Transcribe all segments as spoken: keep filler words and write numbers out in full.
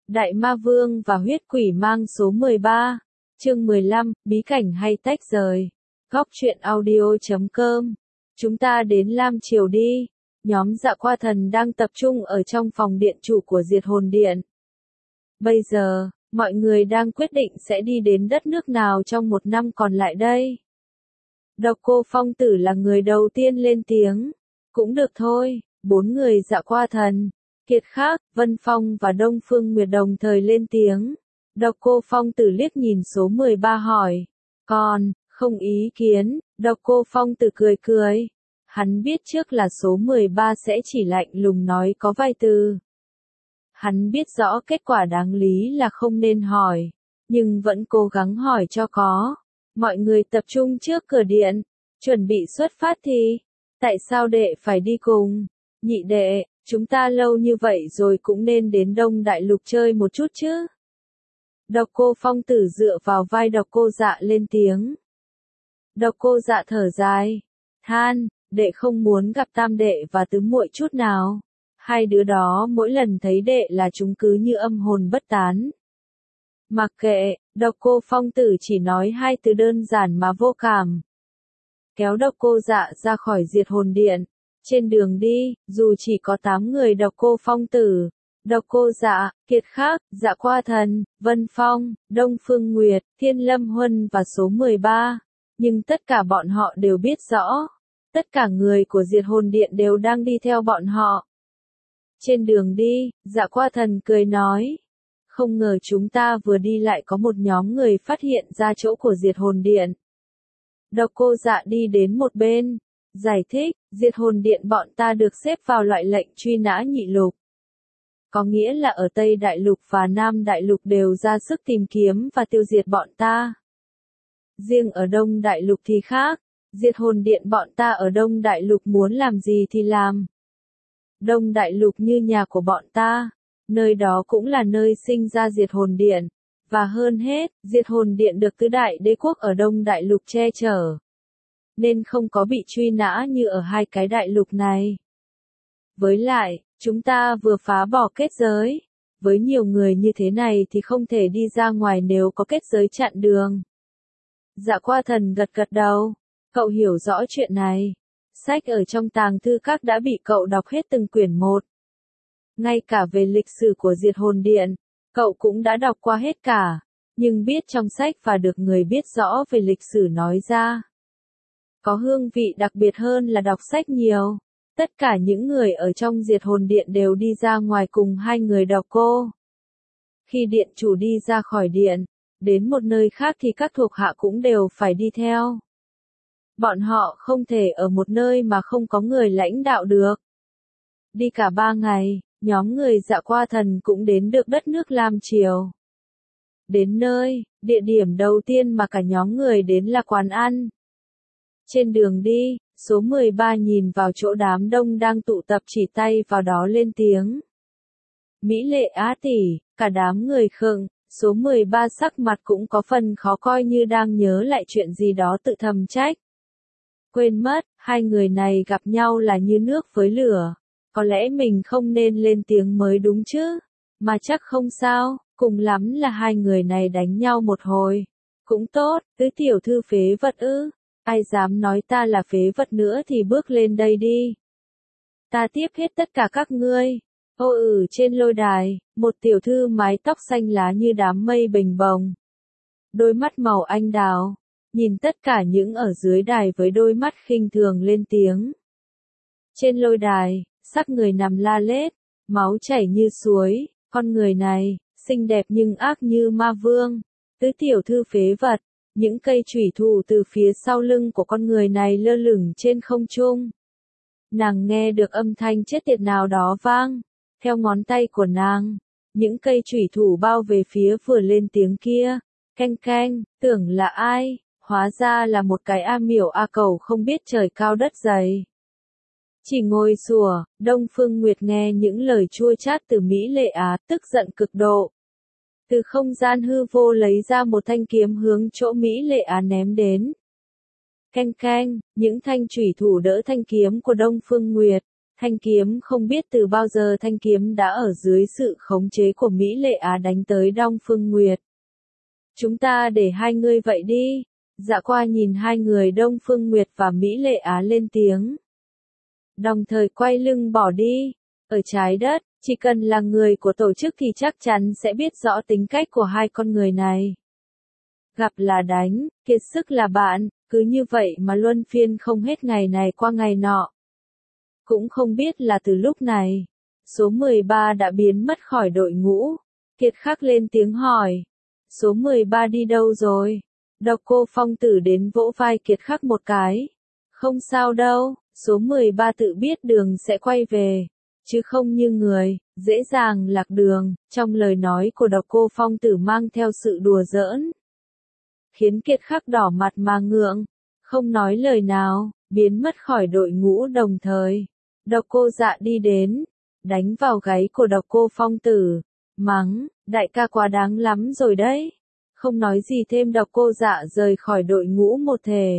Đại Ma Vương và huyết quỷ mang số mười ba, chương mười lăm, bí cảnh hay tách rời. Góc truyện audio chấm com. Chúng ta đến Lam Triều đi. Nhóm Dạ Qua Thần đang tập trung ở trong phòng điện chủ của Diệt Hồn Điện. Bây giờ, mọi người đang quyết định sẽ đi đến đất nước nào trong một năm còn lại đây. Độc Cô Phong Tử là người đầu tiên lên tiếng. Cũng được thôi, bốn người Dạ Qua Thần, Kiệt Khắc, Vân Phong và Đông Phương Nguyệt đồng thời lên tiếng. Độc Cô Phong Tử liếc nhìn số mười ba hỏi. Còn, không ý kiến, Độc Cô Phong Tử cười cười. Hắn biết trước là số mười ba sẽ chỉ lạnh lùng nói có vài từ. Hắn biết rõ kết quả đáng lý là không nên hỏi, nhưng vẫn cố gắng hỏi cho có. Mọi người tập trung trước cửa điện, chuẩn bị xuất phát thì. Tại sao đệ phải đi cùng? Nhị đệ, chúng ta lâu như vậy rồi cũng nên đến Đông Đại Lục chơi một chút chứ. Độc Cô Phong Tử dựa vào vai Độc Cô Dạ lên tiếng. Độc Cô Dạ thở dài, than, đệ không muốn gặp tam đệ và tứ muội chút nào. Hai đứa đó mỗi lần thấy đệ là chúng cứ như âm hồn bất tán. Mặc kệ, Độc Cô Phong Tử chỉ nói hai từ đơn giản mà vô cảm. Kéo Độc Cô Dạ ra khỏi Diệt Hồn Điện. Trên đường đi, dù chỉ có tám người Độc Cô Phong Tử, Độc Cô Dạ, Kiệt Khắc, Dạ Qua Thần, Vân Phong, Đông Phương Nguyệt, Thiên Lâm Huân và số mười ba, nhưng tất cả bọn họ đều biết rõ, tất cả người của Diệt Hồn Điện đều đang đi theo bọn họ. Trên đường đi, Dạ Qua Thần cười nói, không ngờ chúng ta vừa đi lại có một nhóm người phát hiện ra chỗ của Diệt Hồn Điện. Độc Cô Dạ đi đến một bên, giải thích, Diệt Hồn Điện bọn ta được xếp vào loại lệnh truy nã nhị lục. Có nghĩa là ở Tây Đại Lục và Nam Đại Lục đều ra sức tìm kiếm và tiêu diệt bọn ta. Riêng ở Đông Đại Lục thì khác, Diệt Hồn Điện bọn ta ở Đông Đại Lục muốn làm gì thì làm. Đông Đại Lục như nhà của bọn ta, nơi đó cũng là nơi sinh ra Diệt Hồn Điện, và hơn hết, Diệt Hồn Điện được tứ đại đế quốc ở Đông Đại Lục che chở, nên không có bị truy nã như ở hai cái đại lục này. Với lại, chúng ta vừa phá bỏ kết giới, với nhiều người như thế này thì không thể đi ra ngoài nếu có kết giới chặn đường. Dạ Qua Thần gật gật đầu, cậu hiểu rõ chuyện này. Sách ở trong tàng thư các đã bị cậu đọc hết từng quyển một. Ngay cả về lịch sử của Diệt Hồn Điện, cậu cũng đã đọc qua hết cả, nhưng biết trong sách và được người biết rõ về lịch sử nói ra. Có hương vị đặc biệt hơn là đọc sách nhiều. Tất cả những người ở trong Diệt Hồn Điện đều đi ra ngoài cùng hai người Độc Cô. Khi điện chủ đi ra khỏi điện, đến một nơi khác thì các thuộc hạ cũng đều phải đi theo. Bọn họ không thể ở một nơi mà không có người lãnh đạo được. Đi cả ba ngày, nhóm người Dạ Qua Thần cũng đến được đất nước Lam Triều. Đến nơi, địa điểm đầu tiên mà cả nhóm người đến là quán ăn. Trên đường đi, số mười ba nhìn vào chỗ đám đông đang tụ tập chỉ tay vào đó lên tiếng. Mỹ Lệ Á tỷ, cả đám người khựng, số mười ba sắc mặt cũng có phần khó coi như đang nhớ lại chuyện gì đó tự thầm trách. Quên mất, hai người này gặp nhau là như nước với lửa. Có lẽ mình không nên lên tiếng mới đúng chứ. Mà chắc không sao, cùng lắm là hai người này đánh nhau một hồi. Cũng tốt, tứ tiểu thư phế vật ư. Ai dám nói ta là phế vật nữa thì bước lên đây đi. Ta tiếp hết tất cả các ngươi. Ô ừ trên lôi đài, một tiểu thư mái tóc xanh lá như đám mây bình bồng. Đôi mắt màu anh đào. Nhìn tất cả những ở dưới đài với đôi mắt khinh thường lên tiếng. Trên lôi đài, sắc người nằm la lết, máu chảy như suối, con người này, xinh đẹp nhưng ác như ma vương. Tứ tiểu thư phế vật, những cây chủy thủ từ phía sau lưng của con người này lơ lửng trên không trung. Nàng nghe được âm thanh chết tiệt nào đó vang, theo ngón tay của nàng, những cây chủy thủ bao về phía vừa lên tiếng kia. Canh canh, tưởng là ai? Hóa ra là một cái A Miểu A Cầu không biết trời cao đất dày. Chỉ ngồi sủa, Đông Phương Nguyệt nghe những lời chua chát từ Mỹ Lệ Á, tức giận cực độ. Từ không gian hư vô lấy ra một thanh kiếm hướng chỗ Mỹ Lệ Á ném đến. Canh canh, những thanh chủy thủ đỡ thanh kiếm của Đông Phương Nguyệt, Thanh kiếm không biết từ bao giờ thanh kiếm đã ở dưới sự khống chế của Mỹ Lệ Á đánh tới Đông Phương Nguyệt. Chúng ta để hai người vậy đi. Dạ qua nhìn hai người Đông Phương Nguyệt và Mỹ Lệ Á lên tiếng. Đồng thời quay lưng bỏ đi. Ở trái đất, chỉ cần là người của tổ chức thì chắc chắn sẽ biết rõ tính cách của hai con người này. Gặp là đánh, kiệt sức là bạn, cứ như vậy mà luân phiên không hết ngày này qua ngày nọ. Cũng không biết là từ lúc này, số mười ba đã biến mất khỏi đội ngũ. Kiệt Khắc lên tiếng hỏi. Số mười ba đi đâu rồi? Độc Cô Phong Tử đến vỗ vai Kiệt Khắc một cái. Không sao đâu, số mười ba tự biết đường sẽ quay về. Chứ không như người, dễ dàng lạc đường. Trong lời nói của Độc Cô Phong Tử mang theo sự đùa giỡn. Khiến Kiệt Khắc đỏ mặt mà ngượng. Không nói lời nào, biến mất khỏi đội ngũ đồng thời. Độc Cô Dạ đi đến, đánh vào gáy của Độc Cô Phong Tử, mắng, đại ca quá đáng lắm rồi đấy. Không nói gì thêm Độc Cô Dạ rời khỏi đội ngũ một thể.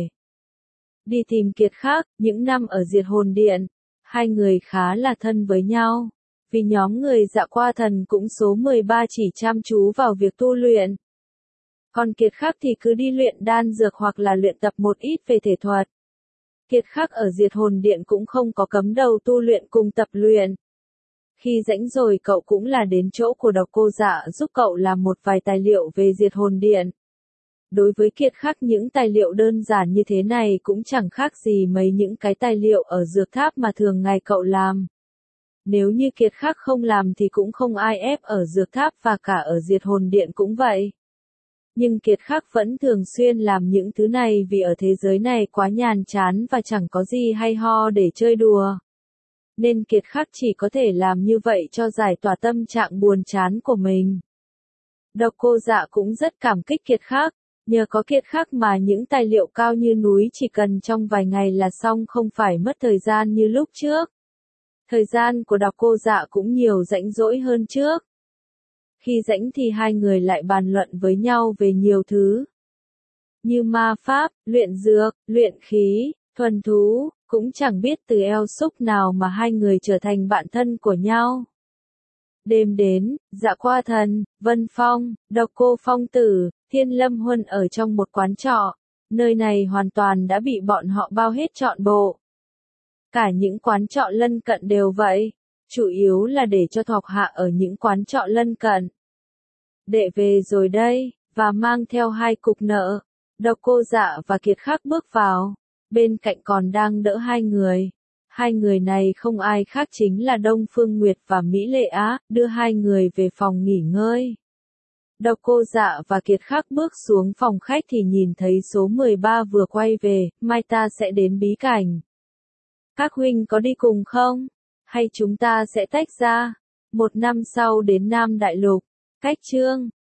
Đi tìm Kiệt Khắc, những năm ở Diệt Hồn Điện, hai người khá là thân với nhau. Vì nhóm người Dạ Qua Thần cũng số mười ba chỉ chăm chú vào việc tu luyện. Còn Kiệt Khắc thì cứ đi luyện đan dược hoặc là luyện tập một ít về thể thuật. Kiệt Khắc ở Diệt Hồn Điện cũng không có cấm đầu tu luyện cùng tập luyện. Khi rảnh rồi cậu cũng là đến chỗ của Độc Cô Dạ giúp cậu làm một vài tài liệu về Diệt Hồn Điện. Đối với Kiệt Khắc những tài liệu đơn giản như thế này cũng chẳng khác gì mấy những cái tài liệu ở dược tháp mà thường ngày cậu làm. Nếu như Kiệt Khắc không làm thì cũng không ai ép ở dược tháp và cả ở Diệt Hồn Điện cũng vậy. Nhưng Kiệt Khắc vẫn thường xuyên làm những thứ này vì ở thế giới này quá nhàm chán và chẳng có gì hay ho để chơi đùa. Nên Kiệt Khắc chỉ có thể làm như vậy cho giải tỏa tâm trạng buồn chán của mình. Độc Cô Dạ cũng rất cảm kích Kiệt Khắc, nhờ có Kiệt Khắc mà những tài liệu cao như núi chỉ cần trong vài ngày là xong không phải mất thời gian như lúc trước. Thời gian của Độc Cô Dạ cũng nhiều rảnh rỗi hơn trước. Khi rảnh thì hai người lại bàn luận với nhau về nhiều thứ. Như ma pháp, luyện dược, luyện khí, thuần thú, cũng chẳng biết từ eo xúc nào mà hai người trở thành bạn thân của nhau. Đêm đến, Dạ Qua Thần, Vân Phong, Độc Cô Phong Tử, Thiên Lâm Huân ở trong một quán trọ. Nơi này hoàn toàn đã bị bọn họ bao hết trọn bộ. Cả những quán trọ lân cận đều vậy. Chủ yếu là để cho thuộc hạ ở những quán trọ lân cận. Đệ về rồi đây, và mang theo hai cục nợ. Độc Cô Dạ và Kiệt Khắc bước vào. Bên cạnh còn đang đỡ hai người. Hai người này không ai khác chính là Đông Phương Nguyệt và Mỹ Lệ Á, đưa hai người về phòng nghỉ ngơi. Độc Cô Dạ và Kiệt Khắc bước xuống phòng khách thì nhìn thấy số mười ba vừa quay về, mai ta sẽ đến bí cảnh. Các huynh có đi cùng không? Hay chúng ta sẽ tách ra? Một năm sau đến Nam Đại Lục. Cách chương